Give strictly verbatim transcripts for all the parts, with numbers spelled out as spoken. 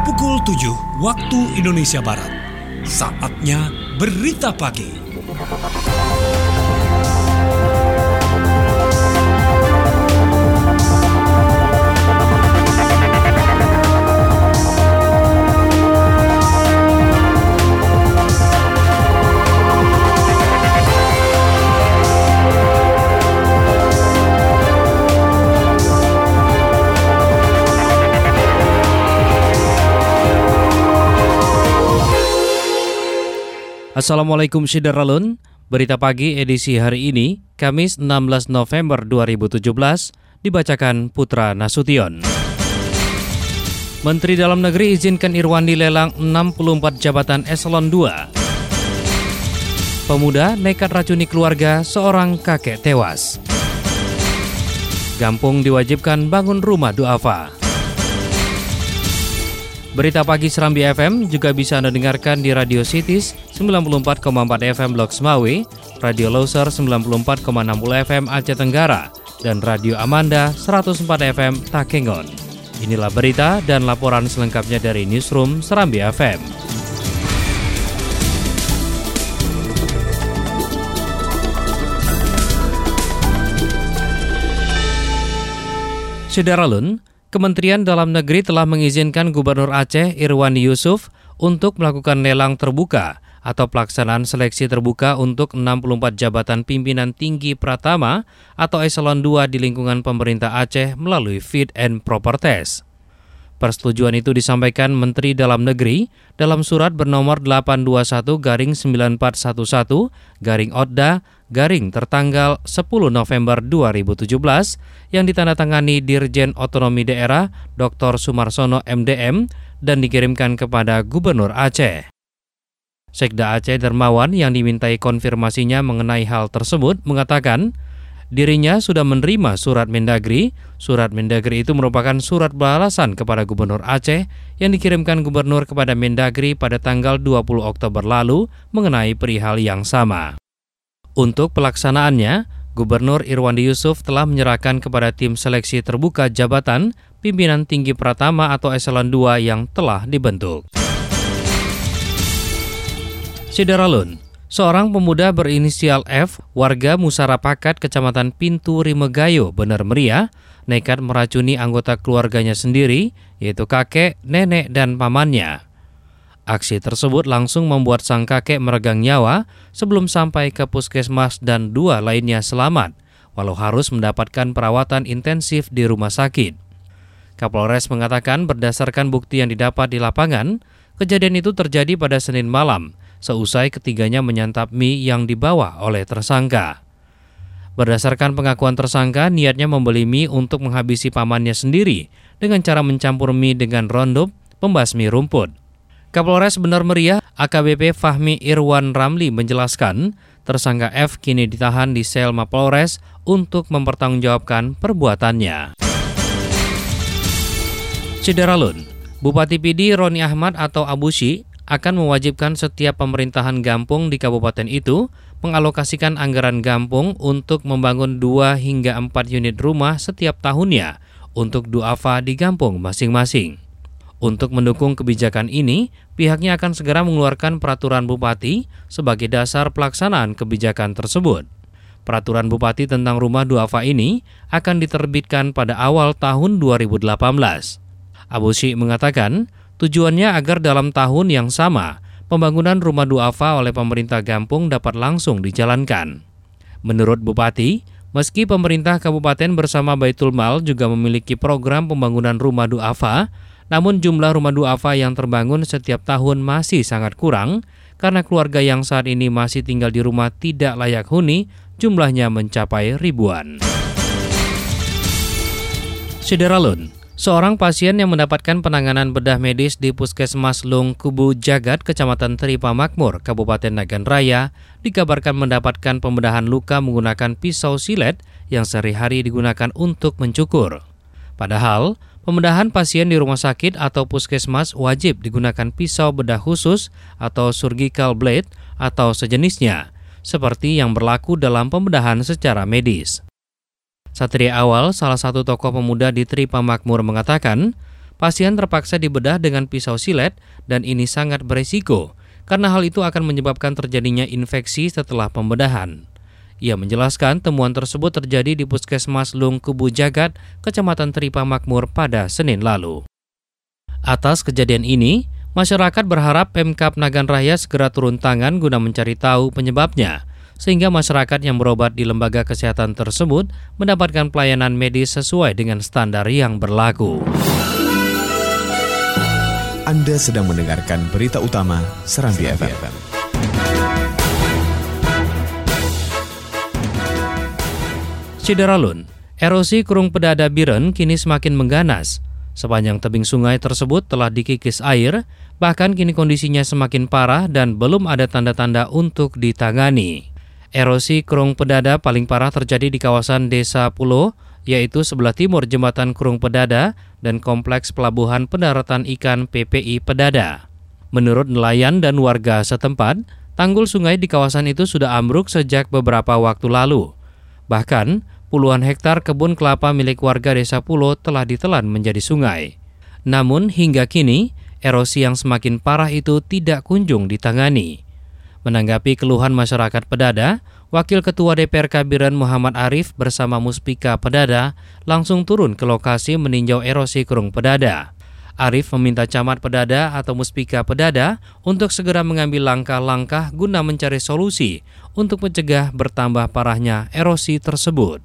pukul tujuh waktu Indonesia Barat. Saatnya Berita Pagi. Assalamualaikum Syederalun, Berita Pagi edisi hari ini, Kamis enam belas November dua ribu tujuh belas, dibacakan Putra Nasution. Menteri Dalam Negeri izinkan Irwandi lelang enam puluh empat jabatan eselon dua. Pemuda nekat racuni keluarga, seorang kakek tewas. Gampung diwajibkan bangun rumah duafa. Berita Pagi Serambi F M juga bisa Anda dengarkan di Radio Cities sembilan puluh empat koma empat F M Blok Semawi, Radio Loser sembilan puluh empat koma enam puluh F M Aceh Tenggara, dan Radio Amanda seratus empat F M Takengon. Inilah berita dan laporan selengkapnya dari Newsroom Serambi F M. Syederalun, Kementerian Dalam Negeri telah mengizinkan Gubernur Aceh Irwandi Yusuf untuk melakukan lelang terbuka atau pelaksanaan seleksi terbuka untuk enam puluh empat jabatan pimpinan tinggi Pratama atau eselon dua di lingkungan pemerintah Aceh melalui Fit and Proper Test. Persetujuan itu disampaikan Menteri Dalam Negeri dalam surat bernomor delapan dua satu garing sembilan empat satu satu garing Odda garing tertanggal sepuluh November dua ribu tujuh belas yang ditandatangani Dirjen Otonomi Daerah Doktor Sumarsono M D M dan dikirimkan kepada Gubernur Aceh. Sekda Aceh Dermawan yang dimintai konfirmasinya mengenai hal tersebut mengatakan dirinya sudah menerima surat Mendagri. Surat Mendagri itu merupakan surat balasan kepada Gubernur Aceh yang dikirimkan Gubernur kepada Mendagri pada tanggal dua puluh Oktober lalu mengenai perihal yang sama. Untuk pelaksanaannya, Gubernur Irwandi Yusuf telah menyerahkan kepada tim seleksi terbuka jabatan pimpinan tinggi Pratama atau eselon dua yang telah dibentuk. Syederalun, seorang pemuda berinisial F, warga Musarapakat, Kecamatan Pintu Rimegayo, Bener Meriah, nekat meracuni anggota keluarganya sendiri, yaitu kakek, nenek, dan pamannya. Aksi tersebut langsung membuat sang kakek meregang nyawa sebelum sampai ke puskesmas dan dua lainnya selamat, walau harus mendapatkan perawatan intensif di rumah sakit. Kapolres mengatakan berdasarkan bukti yang didapat di lapangan, kejadian itu terjadi pada Senin malam, seusai ketiganya menyantap mie yang dibawa oleh tersangka. Berdasarkan pengakuan tersangka, niatnya membeli mie untuk menghabisi pamannya sendiri dengan cara mencampur mie dengan rondob pembasmi rumput. Kapolres Bener Meriah A K B P Fahmi Irwan Ramli menjelaskan, tersangka F kini ditahan di sel Mapolres untuk mempertanggungjawabkan perbuatannya. Syederalun, Bupati P D Roni Ahmad atau Abushi akan mewajibkan setiap pemerintahan Gampung di kabupaten itu mengalokasikan anggaran Gampung untuk membangun dua hingga empat unit rumah setiap tahunnya untuk duafa di Gampung masing-masing. Untuk mendukung kebijakan ini, pihaknya akan segera mengeluarkan peraturan Bupati sebagai dasar pelaksanaan kebijakan tersebut. Peraturan Bupati tentang rumah duafa ini akan diterbitkan pada awal tahun dua ribu delapan belas. Abushi mengatakan, tujuannya agar dalam tahun yang sama, pembangunan rumah duafa oleh pemerintah Gampung dapat langsung dijalankan. Menurut Bupati, meski pemerintah kabupaten bersama Baitul Mal juga memiliki program pembangunan rumah duafa, namun jumlah rumah duafa yang terbangun setiap tahun masih sangat kurang karena keluarga yang saat ini masih tinggal di rumah tidak layak huni jumlahnya mencapai ribuan. Syederalun, seorang pasien yang mendapatkan penanganan bedah medis di Puskesmas Lung Kubu Jagat, Kecamatan Teripa Makmur, Kabupaten Nagan Raya, dikabarkan mendapatkan pembedahan luka menggunakan pisau silet yang sehari-hari digunakan untuk mencukur. Padahal, pembedahan pasien di rumah sakit atau puskesmas wajib digunakan pisau bedah khusus atau surgical blade atau sejenisnya, seperti yang berlaku dalam pembedahan secara medis. Satria Awal, salah satu tokoh pemuda di Teripa Makmur, mengatakan, pasien terpaksa dibedah dengan pisau silet dan ini sangat beresiko karena hal itu akan menyebabkan terjadinya infeksi setelah pembedahan. Ia menjelaskan temuan tersebut terjadi di Puskesmas Lung Kubu Jagat, Kecamatan Teripa Makmur pada Senin lalu. Atas kejadian ini, masyarakat berharap Pemkab Nagan Raya segera turun tangan guna mencari tahu penyebabnya, sehingga masyarakat yang berobat di lembaga kesehatan tersebut mendapatkan pelayanan medis sesuai dengan standar yang berlaku. Anda sedang mendengarkan berita utama Serambi F M. Cideralun, erosi Kurung Pedada Biren kini semakin mengganas. Sepanjang tebing sungai tersebut telah dikikis air, bahkan kini kondisinya semakin parah dan belum ada tanda-tanda untuk ditangani. Erosi Kurung Pedada paling parah terjadi di kawasan Desa Pulo, yaitu sebelah timur Jembatan Kurung Pedada dan Kompleks Pelabuhan Pendaratan Ikan P P I Pedada. Menurut nelayan dan warga setempat, tanggul sungai di kawasan itu sudah ambruk sejak beberapa waktu lalu. Bahkan, puluhan hektar kebun kelapa milik warga Desa Pulo telah ditelan menjadi sungai. Namun hingga kini, erosi yang semakin parah itu tidak kunjung ditangani. Menanggapi keluhan masyarakat Pedada, Wakil Ketua D P R Kabiren Muhammad Arif bersama Muspika Pedada langsung turun ke lokasi meninjau erosi Kurung Pedada. Arif meminta Camat Pedada atau Muspika Pedada untuk segera mengambil langkah-langkah guna mencari solusi untuk mencegah bertambah parahnya erosi tersebut.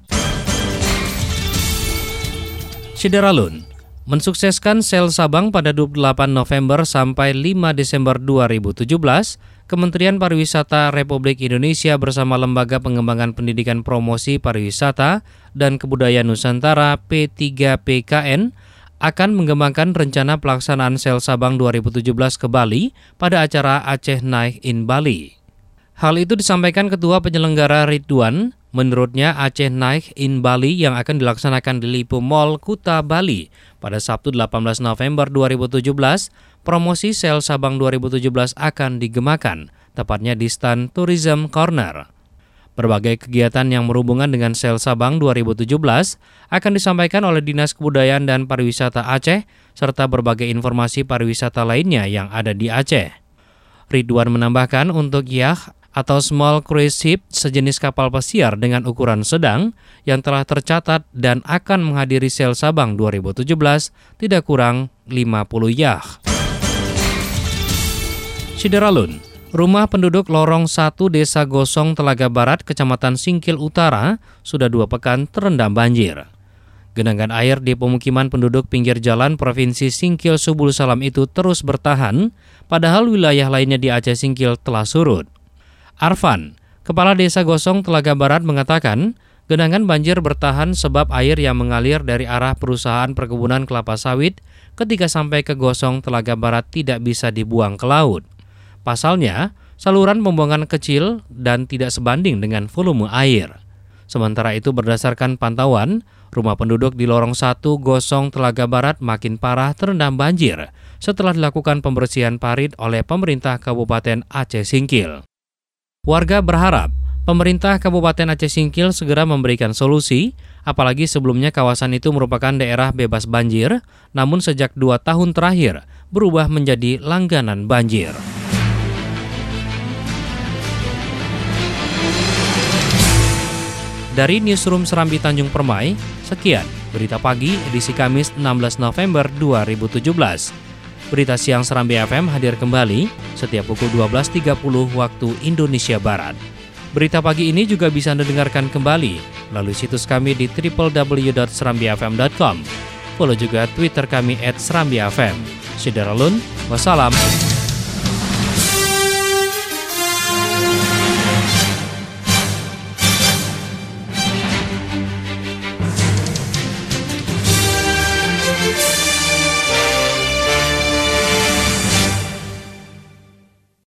Cideralun mensukseskan Sel Sabang pada dua puluh delapan November sampai lima Desember dua ribu tujuh belas, Kementerian Pariwisata Republik Indonesia bersama Lembaga Pengembangan Pendidikan Promosi Pariwisata dan Kebudayaan Nusantara P tiga P K N akan mengembangkan rencana pelaksanaan Sel Sabang dua ribu tujuh belas ke Bali pada acara Aceh Naik in Bali. Hal itu disampaikan Ketua Penyelenggara Ridwan. Menurutnya Aceh Naik in Bali yang akan dilaksanakan di Lipo Mall Kuta Bali pada Sabtu delapan belas November dua ribu tujuh belas, promosi Sel Sabang dua ribu tujuh belas akan digemakan, tepatnya di stand Tourism Corner. Berbagai kegiatan yang berhubungan dengan Sel Sabang dua ribu tujuh belas akan disampaikan oleh Dinas Kebudayaan dan Pariwisata Aceh, serta berbagai informasi pariwisata lainnya yang ada di Aceh. Ridwan menambahkan untuk yacht atau small cruise ship sejenis kapal pesiar dengan ukuran sedang yang telah tercatat dan akan menghadiri Sel Sabang dua ribu tujuh belas tidak kurang lima puluh yacht. Cideralun, rumah penduduk Lorong satu Desa Gosong Telaga Barat, Kecamatan Singkil Utara, sudah dua pekan terendam banjir. Genangan air di pemukiman penduduk pinggir jalan Provinsi Singkil Subul Salam itu terus bertahan, padahal wilayah lainnya di Aceh Singkil telah surut. Arfan, Kepala Desa Gosong Telaga Barat mengatakan, genangan banjir bertahan sebab air yang mengalir dari arah perusahaan perkebunan kelapa sawit ketika sampai ke Gosong Telaga Barat tidak bisa dibuang ke laut. Pasalnya, saluran pembuangan kecil dan tidak sebanding dengan volume air. Sementara itu berdasarkan pantauan, rumah penduduk di Lorong satu Gosong Telaga Barat makin parah terendam banjir setelah dilakukan pembersihan parit oleh pemerintah Kabupaten Aceh Singkil. Warga berharap pemerintah Kabupaten Aceh Singkil segera memberikan solusi, apalagi sebelumnya kawasan itu merupakan daerah bebas banjir, namun sejak dua tahun terakhir berubah menjadi langganan banjir. Dari Newsroom Serambi Tanjung Permai, sekian Berita Pagi edisi Kamis enam belas November dua ribu tujuh belas. Berita Siang Serambi F M hadir kembali setiap pukul dua belas tiga puluh waktu Indonesia Barat. Berita pagi ini juga bisa Anda dengarkan kembali melalui situs kami di w w w dot serambi f m dot com. Follow juga Twitter kami et serambi f m. Cideralun, wassalam.